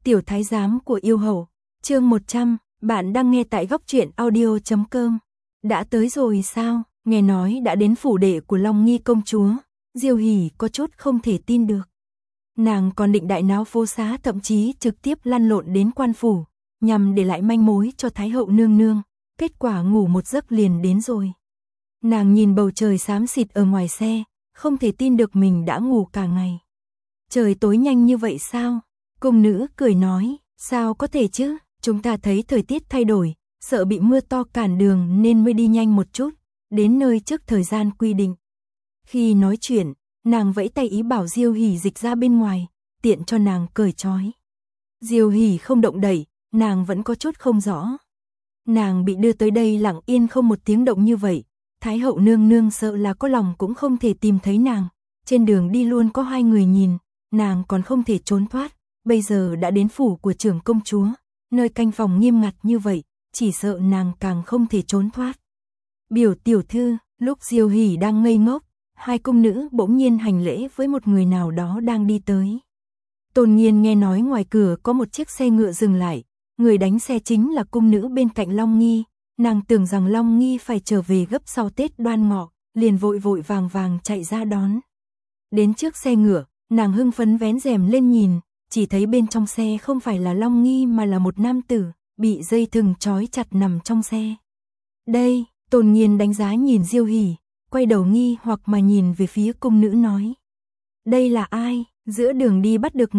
Tiểu thái giám của yêu hầu, chương 100, bạn đang nghe tại góc truyện audio.com. Đã tới rồi sao? Nghe nói đã đến phủ đệ của Long Nghi công chúa, Diêu Hỉ có chút không thể tin được. Nàng còn định đại náo phố xá, thậm chí trực tiếp lăn lộn đến quan phủ, nhằm để lại manh mối cho Thái hậu nương nương, kết quả ngủ một giấc liền đến rồi. Nàng nhìn bầu trời xám xịt ở ngoài xe, không thể tin được mình đã ngủ cả ngày. Trời tối nhanh như vậy sao? Cung nữ cười nói, sao có thể chứ, chúng ta thấy thời tiết thay đổi, sợ bị mưa to cản đường nên mới đi nhanh một chút, đến nơi trước thời gian quy định. Khi nói chuyện, nàng vẫy tay ý bảo Diêu Hỉ dịch ra bên ngoài, tiện cho nàng cởi trói. Diêu Hỉ không động đậy, nàng vẫn có chút không rõ. Nàng bị đưa tới đây lặng yên không một tiếng động như vậy, Thái hậu nương nương sợ là có lòng cũng không thể tìm thấy nàng, trên đường đi luôn có hai người nhìn, nàng còn không thể trốn thoát, bây giờ đã đến phủ của trưởng công chúa, nơi canh phòng nghiêm ngặt như vậy, chỉ sợ nàng càng không thể trốn thoát. Biểu tiểu thư, lúc Diêu Hỉ đang ngây ngốc, hai cung nữ bỗng nhiên hành lễ với một người nào đó đang đi tới. Tôn Nghiên nghe nói ngoài cửa có một chiếc xe ngựa dừng lại, người đánh xe chính là cung nữ bên cạnh Long Nghi, nàng tưởng rằng Long Nghi phải trở về gấp sau Tết Đoan Ngọ, liền vội vội vàng vàng chạy ra đón. Đến trước xe ngựa, nàng hưng phấn vén rèm lên nhìn, chỉ thấy bên trong xe không phải là Long Nghi mà là một nam tử, bị dây thừng trói chặt nằm trong xe. Đây, Tôn Nghiên đánh giá nhìn Diêu Hỉ, quay đầu nghi hoặc mà nhìn về phía cung nữ nói. Đây là ai, giữa đường đi bắt được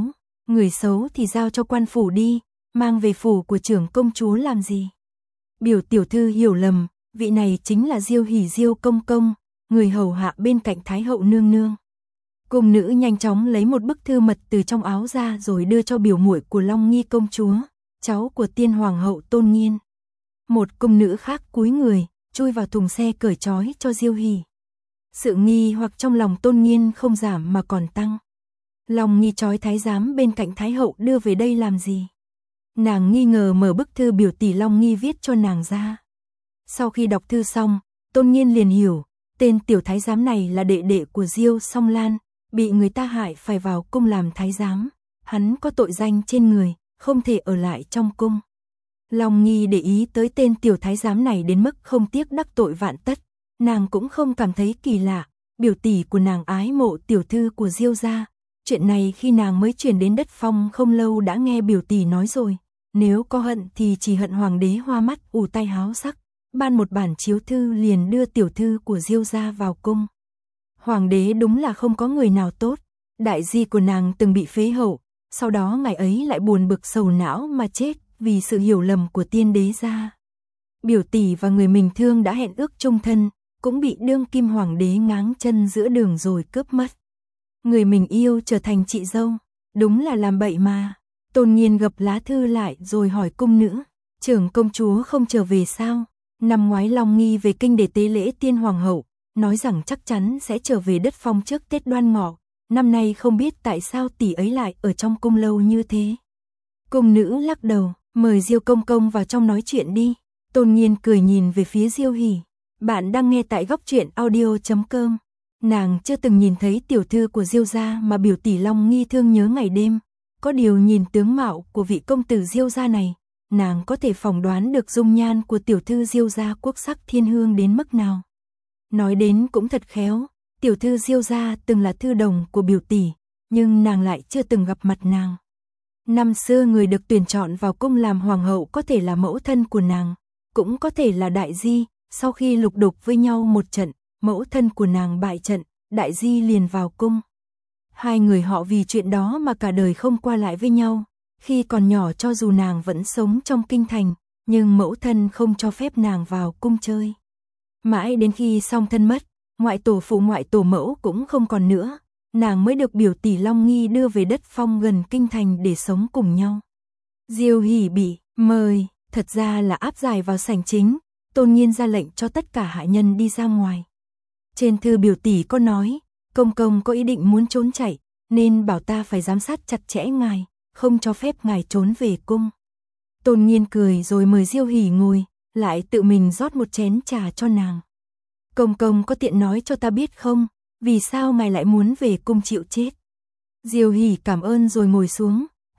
người xấu thì giao cho quan phủ đi, mang về phủ của trưởng công chúa làm gì? Biểu tiểu thư hiểu lầm, vị này chính là Diêu Hỉ Diêu công công, người hầu hạ bên cạnh Thái hậu nương nương. Cung nữ nhanh chóng lấy một bức thư mật từ trong áo ra rồi đưa cho biểu muội của Long Nghi công chúa, cháu của tiên hoàng hậu Tôn Nghiên. Một cung nữ khác cúi người, chui vào thùng xe cởi trói cho Diêu Hỉ. Sự nghi hoặc trong lòng Tôn Nghiên không giảm mà còn tăng. Long Nghi trói thái giám bên cạnh Thái hậu đưa về đây làm gì? Nàng nghi ngờ mở bức thư biểu tỷ Long Nghi viết cho nàng ra. Sau khi đọc thư xong, Tôn Nghiên liền hiểu, tên tiểu thái giám này là đệ đệ của Diêu Song Lan, bị người ta hại phải vào cung làm thái giám, hắn có tội danh trên người, không thể ở lại trong cung. Long Nghi để ý tới tên tiểu thái giám này đến mức không tiếc đắc tội vạn tất, nàng cũng không cảm thấy kỳ lạ, biểu tỷ của nàng ái mộ tiểu thư của Diêu gia, chuyện này khi nàng mới chuyển đến đất Phong không lâu đã nghe biểu tỷ nói rồi, nếu có hận thì chỉ hận hoàng đế hoa mắt ù tai háo sắc, ban một bản chiếu thư liền đưa tiểu thư của Diêu gia vào cung. Hoàng đế đúng là không có người nào tốt, đại di của nàng từng bị phế hậu, sau đó ngày ấy lại buồn bực sầu não mà chết vì sự hiểu lầm của tiên đế gia. Biểu tỷ và người mình thương đã hẹn ước chung thân, cũng bị đương kim hoàng đế ngáng chân giữa đường rồi cướp mất. Người mình yêu trở thành chị dâu, đúng là làm bậy mà. Tôn Nghiên gập lá thư lại rồi hỏi cung nữ, trưởng công chúa không trở về sao? Năm ngoái Long Nghi về kinh để tế lễ tiên hoàng hậu, nói rằng chắc chắn sẽ trở về đất Phong trước Tết Đoan Ngọ, năm nay không biết tại sao tỷ ấy lại ở trong cung lâu như thế. Cung nữ lắc đầu, mời Diêu công công vào trong nói chuyện đi. Tôn Nghiên cười nhìn về phía Diêu Hỉ, bạn đang nghe tại góc truyện audio.com. Nàng chưa từng nhìn thấy tiểu thư của Diêu gia mà biểu tỷ Long Nghi thương nhớ ngày đêm, có điều nhìn tướng mạo của vị công tử Diêu gia này, nàng có thể phỏng đoán được dung nhan của tiểu thư Diêu gia quốc sắc thiên hương đến mức nào. Nói đến cũng thật khéo, tiểu thư Diêu gia từng là thư đồng của biểu tỷ, nhưng nàng lại chưa từng gặp mặt nàng. Năm xưa người được tuyển chọn vào cung làm hoàng hậu có thể là mẫu thân của nàng, cũng có thể là đại di, sau khi lục đục với nhau một trận, mẫu thân của nàng bại trận, đại di liền vào cung. Hai người họ vì chuyện đó mà cả đời không qua lại với nhau, khi còn nhỏ cho dù nàng vẫn sống trong kinh thành, nhưng mẫu thân không cho phép nàng vào cung chơi. Mãi đến khi song thân mất, ngoại tổ phụ ngoại tổ mẫu cũng không còn nữa, nàng mới được biểu tỷ Long Nghi đưa về đất Phong gần kinh thành để sống cùng nhau. Diêu Hỉ bị mời, thật ra là áp giải vào sảnh chính, Tôn Nghiên ra lệnh cho tất cả hạ nhân đi ra ngoài. Trên thư biểu tỷ có nói, công công có ý định muốn trốn chạy, nên bảo ta phải giám sát chặt chẽ ngài, không cho phép ngài trốn về cung. Tôn Nghiên cười rồi mời Diêu Hỉ ngồi, lại tự mình rót một chén trà cho nàng. Công công có tiện nói cho ta biết không, vì sao ngài lại muốn về cung chịu chết? Diêu Hỉ cảm ơn rồi ngồi xuống,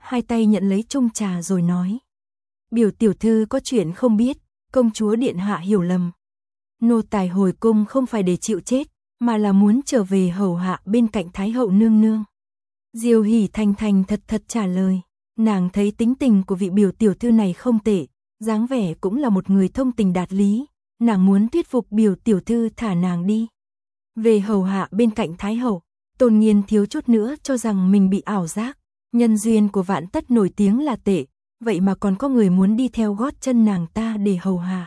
hai tay nhận lấy chung trà rồi nói. Biểu tiểu thư có chuyện không biết, công chúa điện hạ hiểu lầm. Nô tài hồi cung không phải để chịu chết, mà là muốn trở về hầu hạ bên cạnh Thái hậu nương nương. Diêu Hỷ thành thành thật thật trả lời, nàng thấy tính tình của vị biểu tiểu thư này không tệ, dáng vẻ cũng là một người thông tình đạt lý, nàng muốn thuyết phục biểu tiểu thư thả nàng đi. Về hầu hạ bên cạnh Thái hậu, Tôn Nghiên thiếu chút nữa cho rằng mình bị ảo giác, nhân duyên của Vạn Tất nổi tiếng là tệ, vậy mà còn có người muốn đi theo gót chân nàng ta để hầu hạ.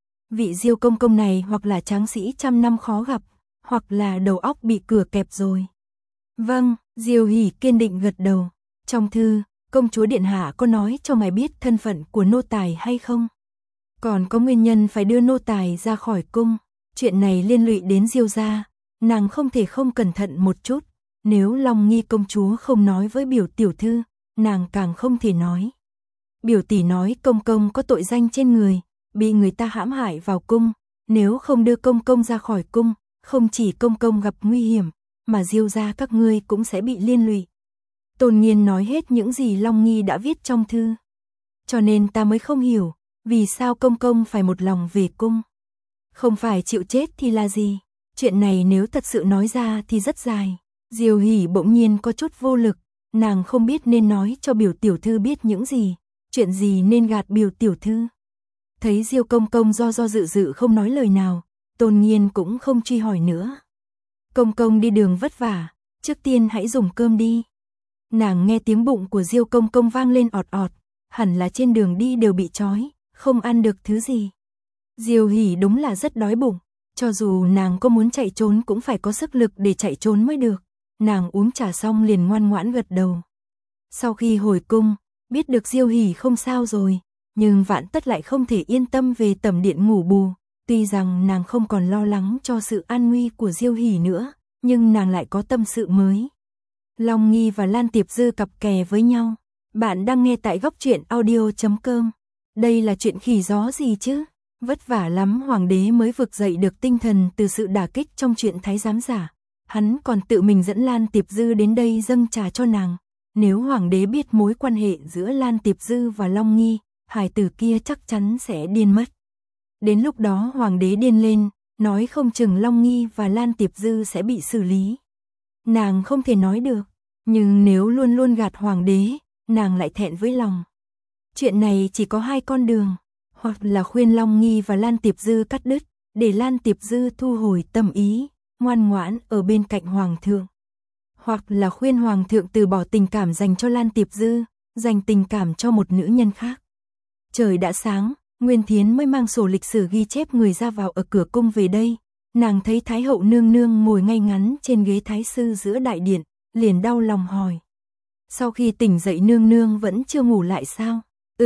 Vị Diêu công công này hoặc là tráng sĩ trăm năm khó gặp, hoặc là đầu óc bị cửa kẹp rồi. Vâng, Diêu Hỷ kiên định gật đầu. Trong thư, công chúa điện hạ có nói cho ngài biết thân phận của nô tài hay không? Còn có nguyên nhân phải đưa nô tài ra khỏi cung, chuyện này liên lụy đến Diêu gia, nàng không thể không cẩn thận một chút, nếu Long Nghi công chúa không nói với biểu tiểu thư, nàng càng không thể nói. Biểu tỷ nói công công có tội danh trên người, bị người ta hãm hại vào cung, nếu không đưa công công ra khỏi cung, không chỉ công công gặp nguy hiểm, mà Diêu gia các ngươi cũng sẽ bị liên lụy. Tôn Nghiên nói hết những gì Long Nghi đã viết trong thư. Cho nên ta mới không hiểu, vì sao công công phải một lòng về cung. Không phải chịu chết thì là gì? Chuyện này nếu thật sự nói ra thì rất dài. Diêu Hỷ bỗng nhiên có chút vô lực, nàng không biết nên nói cho biểu tiểu thư biết những gì, chuyện gì nên gạt biểu tiểu thư. Thấy Diêu công công do dự dự không nói lời nào, Tôn Nghiên cũng không truy hỏi nữa. Công công đi đường vất vả, trước tiên hãy dùng cơm đi. Nàng nghe tiếng bụng của Diêu công công vang lên ọt ọt, hẳn là trên đường đi đều bị trói, không ăn được thứ gì. Diêu Hỷ đúng là rất đói bụng, cho dù nàng có muốn chạy trốn cũng phải có sức lực để chạy trốn mới được. Nàng uống trà xong liền ngoan ngoãn gật đầu. Sau khi hồi cung, biết được Diêu Hỷ không sao rồi, nhưng Vạn Tất lại không thể yên tâm về tẩm điện ngủ bù. Tuy rằng nàng không còn lo lắng cho sự an nguy của Diêu Hỷ nữa, nhưng nàng lại có tâm sự mới. Long Nghi và Lan Tiệp Dư cặp kè với nhau. Bạn đang nghe tại góc truyện audio.com. Đây là chuyện khỉ gió gì chứ? Vất vả lắm hoàng đế mới vực dậy được tinh thần từ sự đả kích trong chuyện thái giám giả. Hắn còn tự mình dẫn Lan Tiệp Dư đến đây dâng trà cho nàng. Nếu hoàng đế biết mối quan hệ giữa Lan Tiệp Dư và Long Nghi, hài tử kia chắc chắn sẽ điên mất. Đến lúc đó hoàng đế điên lên, nói không chừng Long Nghi và Lan Tiệp Dư sẽ bị xử lý. Nàng không thể nói được, nhưng nếu luôn luôn gạt hoàng đế, nàng lại thẹn với lòng. Chuyện này chỉ có hai con đường, hoặc là khuyên Long Nghi và Lan Tiệp Dư cắt đứt, để Lan Tiệp Dư thu hồi tâm ý, ngoan ngoãn ở bên cạnh hoàng thượng. Hoặc là khuyên hoàng thượng từ bỏ tình cảm dành cho Lan Tiệp Dư, dành tình cảm cho một nữ nhân khác. Trời đã sáng, Nguyên Thiến mới mang sổ lịch sử ghi chép người ra vào ở cửa cung về đây. Nàng thấy Thái hậu nương nương ngồi ngay ngắn trên ghế thái sư giữa đại điện, liền đau lòng hỏi. Sau khi tỉnh dậy nương nương vẫn chưa ngủ lại sao?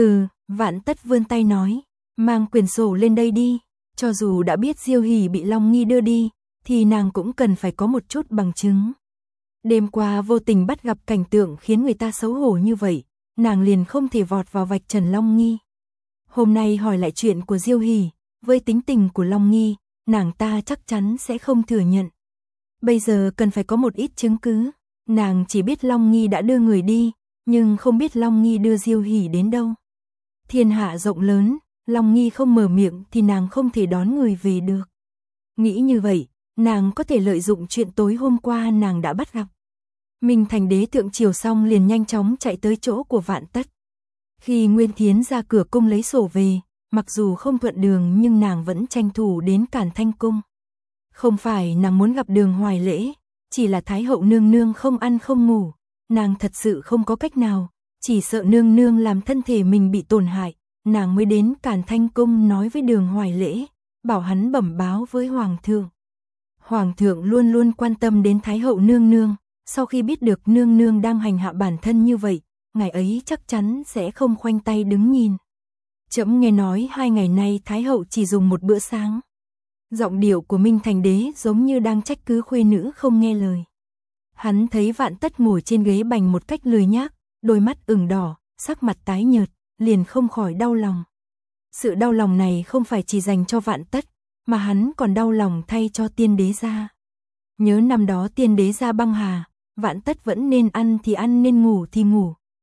Vạn Tất vươn tay nói, mang quyển sổ lên đây đi. Cho dù đã biết Diêu Hỷ bị Long Nghi đưa đi, thì nàng cũng cần phải có một chút bằng chứng. Đêm qua vô tình bắt gặp cảnh tượng khiến người ta xấu hổ như vậy, nàng liền không thể vọt vào vạch trần Long Nghi. Hôm nay hỏi lại chuyện của Diêu Hỷ, với tính tình của Long Nghi, nàng ta chắc chắn sẽ không thừa nhận. Bây giờ cần phải có một ít chứng cứ. Nàng chỉ biết Long Nghi đã đưa người đi, nhưng không biết Long Nghi đưa Diêu Hỷ đến đâu. Thiên hạ rộng lớn, Long Nghi không mở miệng thì nàng không thể đón người về được. Nghĩ như vậy, nàng có thể lợi dụng chuyện tối hôm qua nàng đã bắt gặp. Minh Thành đế thượng triều xong liền nhanh chóng chạy tới chỗ của Vạn Tất. Khi Nguyên Thiến ra cửa cung lấy sổ về, mặc dù không thuận đường nhưng nàng vẫn tranh thủ đến Càn Thanh cung. Không phải nàng muốn gặp Đường Hoài Lễ, chỉ là Thái hậu nương nương không ăn không ngủ, nàng thật sự không có cách nào, chỉ sợ nương nương làm thân thể mình bị tổn hại, nàng mới đến Càn Thanh cung nói với Đường Hoài Lễ, bảo hắn bẩm báo với hoàng thượng. Hoàng thượng luôn luôn quan tâm đến Thái hậu nương nương, sau khi biết được nương nương đang hành hạ bản thân như vậy, ngày ấy chắc chắn sẽ không khoanh tay đứng nhìn. Trẫm nghe nói 2 ngày nay Thái hậu chỉ dùng một bữa sáng. Giọng điệu của Minh Thành đế giống như đang trách cứ khuê nữ không nghe lời. Hắn thấy Vạn Tất ngồi trên ghế bành một cách lười nhác, đôi mắt ửng đỏ, sắc mặt tái nhợt, liền không khỏi đau lòng. Sự đau lòng này không phải chỉ dành cho Vạn Tất, mà hắn còn đau lòng thay cho Tiên đế gia. Nhớ năm đó Tiên đế gia băng hà, Vạn Tất vẫn nên ăn thì ăn nên ngủ thì ngủ,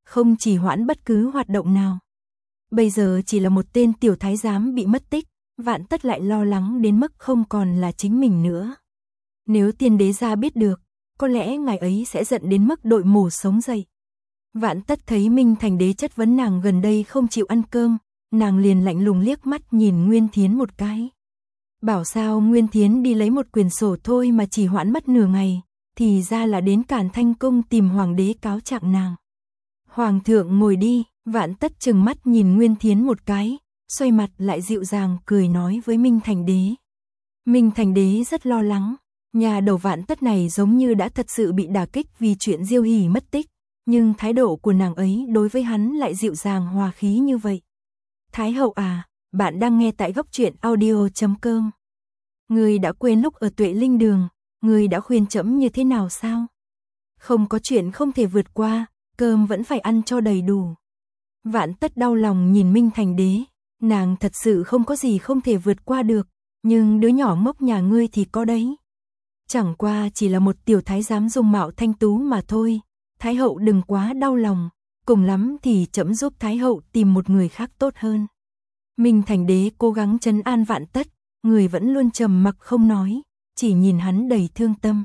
không trì hoãn bất cứ hoạt động nào. Bây giờ chỉ là một tên tiểu thái giám bị mất tích, Vạn Tất lại lo lắng đến mức không còn là chính mình nữa. Nếu tiên đế gia biết được, có lẽ ngài ấy sẽ giận đến mức đội mổ sống dậy. Vạn Tất thấy Minh Thành Đế chất vấn nàng gần đây không chịu ăn cơm, nàng liền lạnh lùng liếc mắt nhìn Nguyên Thiến một cái. Bảo sao Nguyên Thiến đi lấy một quyển sổ thôi mà chỉ hoãn mất nửa ngày, thì ra là đến Càn Thanh Cung tìm hoàng đế cáo trạng nàng. Hoàng thượng ngồi đi, Vạn Tất trừng mắt nhìn Nguyên Thiến một cái, xoay mặt lại dịu dàng cười nói với Minh Thành Đế. Minh Thành Đế rất lo lắng, nhà đầu Vạn Tất này giống như đã thật sự bị đả kích vì chuyện Diêu Hỷ mất tích, nhưng thái độ của nàng ấy đối với hắn lại dịu dàng hòa khí như vậy. Thái hậu à, bạn đang nghe tại góc truyện audio.com. Người đã quên lúc ở Tuệ Linh Đường, người đã khuyên trẫm như thế nào sao? Không có chuyện không thể vượt qua, cơm vẫn phải ăn cho đầy đủ. Vạn Tất đau lòng nhìn Minh Thành Đế, nàng thật sự không có gì không thể vượt qua được, nhưng đứa nhỏ ngốc nhà ngươi thì có đấy. Chẳng qua chỉ là một tiểu thái giám dung mạo thanh tú mà thôi, thái hậu đừng quá đau lòng, cùng lắm thì trẫm giúp thái hậu tìm một người khác tốt hơn. Minh Thành Đế cố gắng trấn an Vạn Tất, người vẫn luôn trầm mặc không nói, chỉ nhìn hắn đầy thương tâm.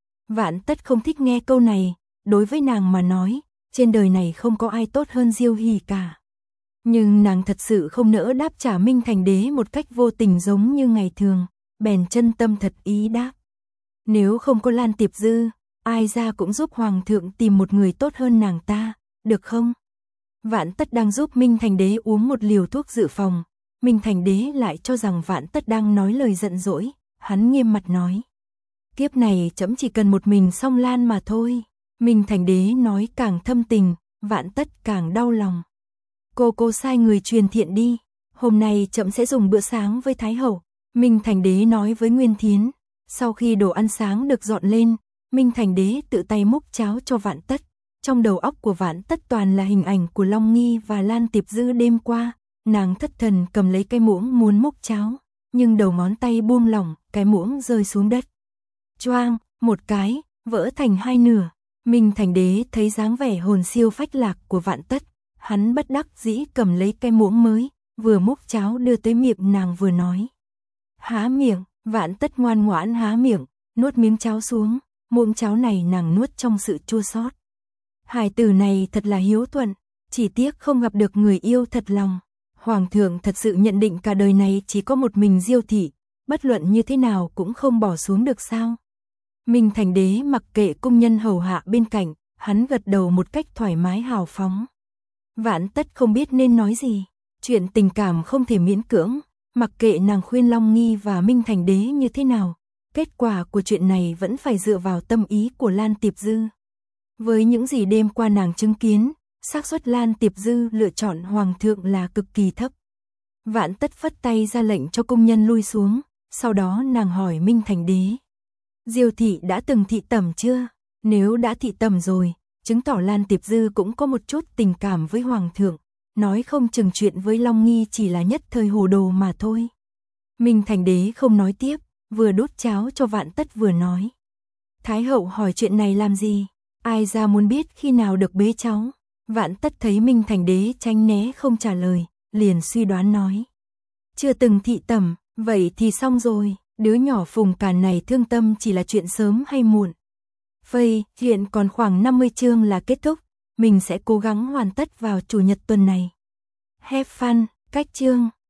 Vạn Tất không thích nghe câu này, đối với nàng mà nói, trên đời này không có ai tốt hơn Diêu Hỷ cả. Nhưng nàng thật sự không nỡ đáp trả Minh Thành Đế một cách vô tình giống như ngày thường, bèn chân tâm thật ý đáp. Nếu không có Lan Tiệp Dư, ai ra cũng giúp hoàng thượng tìm một người tốt hơn nàng ta, được không? Vạn Tất đang giúp Minh Thành Đế uống một liều thuốc dự phòng, Minh Thành Đế lại cho rằng Vạn Tất đang nói lời giận dỗi, hắn nghiêm mặt nói. Kiếp này trẫm chỉ cần một mình Song Lan mà thôi. Minh Thành Đế nói càng thâm tình, Vạn Tất càng đau lòng. Cô sai người truyền thiện đi, hôm nay trẫm sẽ dùng bữa sáng với Thái hậu. Minh Thành Đế nói với Nguyên Thiến. Sau khi đồ ăn sáng được dọn lên, Minh Thành Đế tự tay múc cháo cho Vạn Tất. Trong đầu óc của Vạn Tất toàn là hình ảnh của Long Nghi và Lan Tiệp Dư đêm qua, nàng thất thần cầm lấy cái muỗng muốn múc cháo, nhưng đầu ngón tay buông lỏng, cái muỗng rơi xuống đất. Choang, một cái, vỡ thành hai nửa. Minh Thành Đế thấy dáng vẻ hồn siêu phách lạc của Vạn Tất, hắn bất đắc dĩ cầm lấy cái muỗng mới, vừa múc cháo đưa tới miệng nàng vừa nói. Há miệng, Vạn Tất ngoan ngoãn há miệng, nuốt miếng cháo xuống, muỗng cháo này nàng nuốt trong sự chua xót. Hài tử này thật là hiếu thuận, chỉ tiếc không gặp được người yêu thật lòng. Hoàng thượng thật sự nhận định cả đời này chỉ có một mình Diêu thị, bất luận như thế nào cũng không bỏ xuống được sao? Minh Thành Đế mặc kệ cung nhân hầu hạ bên cạnh, hắn gật đầu một cách thoải mái hào phóng. Vạn Tất không biết nên nói gì, chuyện tình cảm không thể miễn cưỡng, mặc kệ nàng khuyên Long Nghi và Minh Thành Đế như thế nào, kết quả của chuyện này vẫn phải dựa vào tâm ý của Lan Tiệp Dư. Với những gì đêm qua nàng chứng kiến, xác suất Lan Tiệp Dư lựa chọn hoàng thượng là cực kỳ thấp. Vạn Tất phất tay ra lệnh cho công nhân lui xuống, sau đó nàng hỏi Minh Thành Đế. Diêu thị đã từng thị tẩm chưa? Nếu đã thị tẩm rồi, chứng tỏ Lan Tiệp Dư cũng có một chút tình cảm với hoàng thượng, nói không chừng chuyện với Long Nghi chỉ là nhất thời hồ đồ mà thôi. Minh Thành Đế không nói tiếp, vừa đút cháo cho Vạn Tất vừa nói. Thái hậu hỏi chuyện này làm gì? Ai ra muốn biết khi nào được bế cháu? Vạn Tất thấy Minh Thành Đế tránh né không trả lời, liền suy đoán nói. Chưa từng thị tẩm, vậy thì xong rồi, đứa nhỏ Phùng Càn này thương tâm chỉ là chuyện sớm hay muộn. Vậy, hiện còn khoảng 50 chương là kết thúc, mình sẽ cố gắng hoàn tất vào chủ nhật tuần này. Have fun, cách chương.